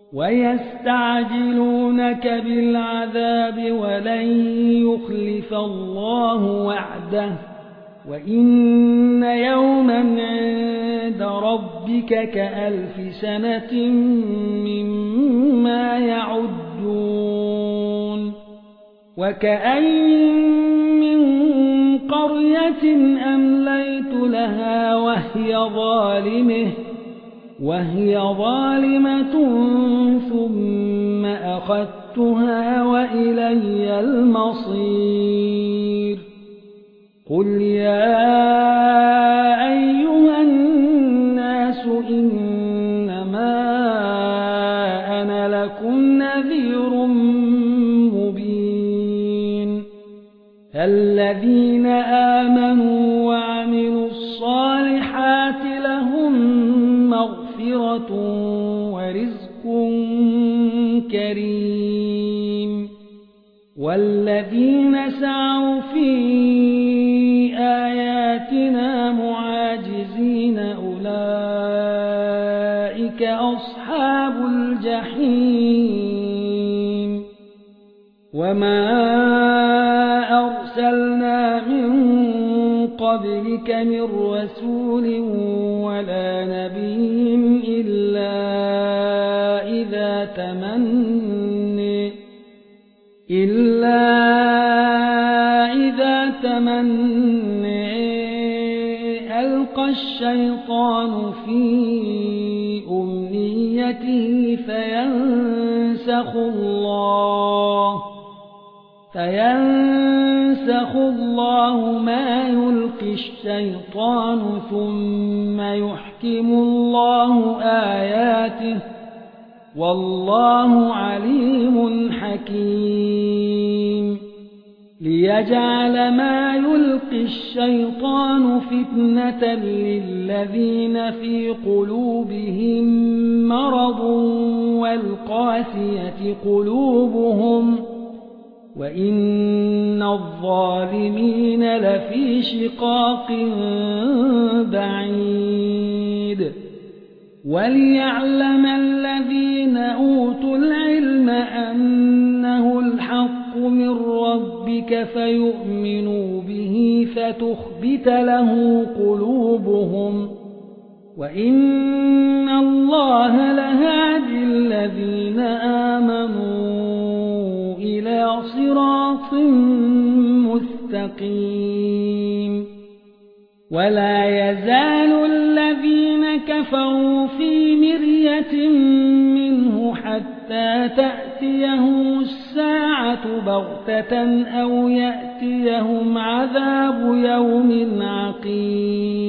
ويستعجلونك بالعذاب ولن يخلف الله وعده وإن يوما عند ربك كألف سنة مما يعدون وكأين من قرية أمليت لها وهي ظالمة ثم أخذتها وإلي المصير قل يا أيها الناس إنما أنا لكم نذير مبين الذين آمنوا وعملوا الصالحات لهم مغفرة ورزق كريم والذين سعوا في آياتنا معاجزين أولئك أصحاب الجحيم وما أرسلنا من قبلك من رسول ولا نبي إلا إذا تمنى ألقى الشيطان في أمنيته فينسخ الله ما يلقي الشيطان ثم يحكم الله آياته والله عليم حكيم ليجعل ما يلقي الشيطان فتنة للذين في قلوبهم مرض والقاسية قلوبهم وإن الظالمين لفي شقاق بعيد وليعلم الذين أوتوا العلم أنه الحق من ربك فيؤمنوا به فتخبت له قلوبهم وإن الله لهادي الذين آمنوا إلى صراط مستقيم ولا يزال الذين كفروا في مرية منه حتى تأتيهم الساعة بغتة أو يأتيهم عذاب يوم عقيم